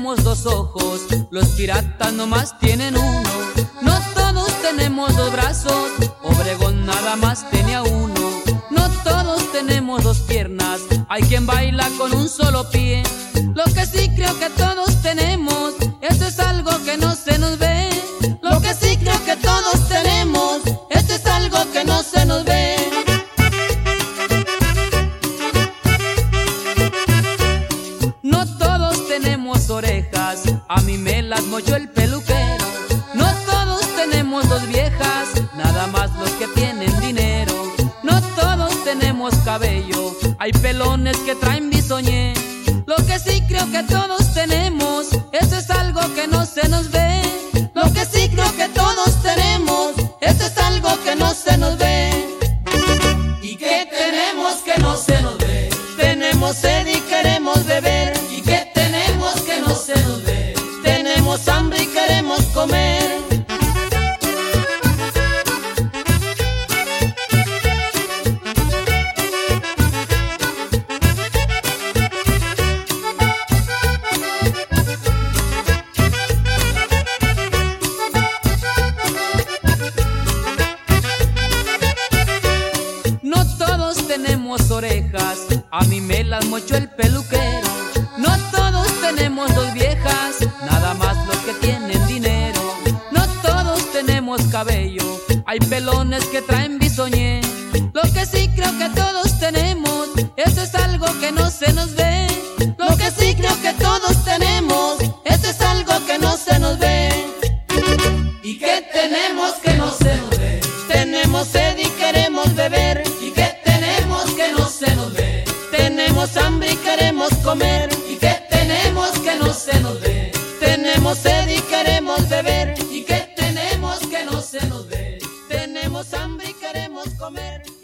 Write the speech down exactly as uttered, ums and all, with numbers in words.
tenemos dos ojos, los piratas nomás tienen uno. No todos tenemos dos brazos, Obregón nada más tenía uno. No todos tenemos dos piernas, hay quien baila con un solo pie. Lo que sí creo que todos tenemos, esto es algo que no se nos ve. Lo que sí creo que todos tenemos, esto es algo que no se nos ve. No todos tenemos orejas, a mí me las mochó el peluquero. No todos tenemos dos viejas, nada más los que tienen dinero. No todos tenemos cabello, hay pelones que traen bisoñé. Lo que sí creo que todos tenemos, eso es algo que no se nos ve. Lo que sí creo que todos tenemos, eso es algo que no se nos ve. ¿Y qué tenemos que no se nos ve? Tenemos sed y queremos beber. ¿Y qué tenemos que no se nos ve? Tenemos hambre y queremos comer. No todos tenemos orejas, a mí me las mochó el peluquero. No todos tenemos dos viejas, nada más los que tienen dinero. No todos tenemos cabello, hay pelones que traen bisoñé. Lo que sí creo que todos tenemos, eso es algo que no se nos ve. Lo que sí creo que todos tenemos, eso es algo que no se nos ve. ¿Y qué tenemos que no se nos ve? Tenemos sed y queremos beber. ¿Y qué tenemos que no se nos ve? Tenemos hambre y queremos comer. ¿Y qué tenemos que no se nos ve? Tenemos sed y queremos beber. ¿Y qué tenemos que no se nos ve? Tenemos hambre y queremos comer.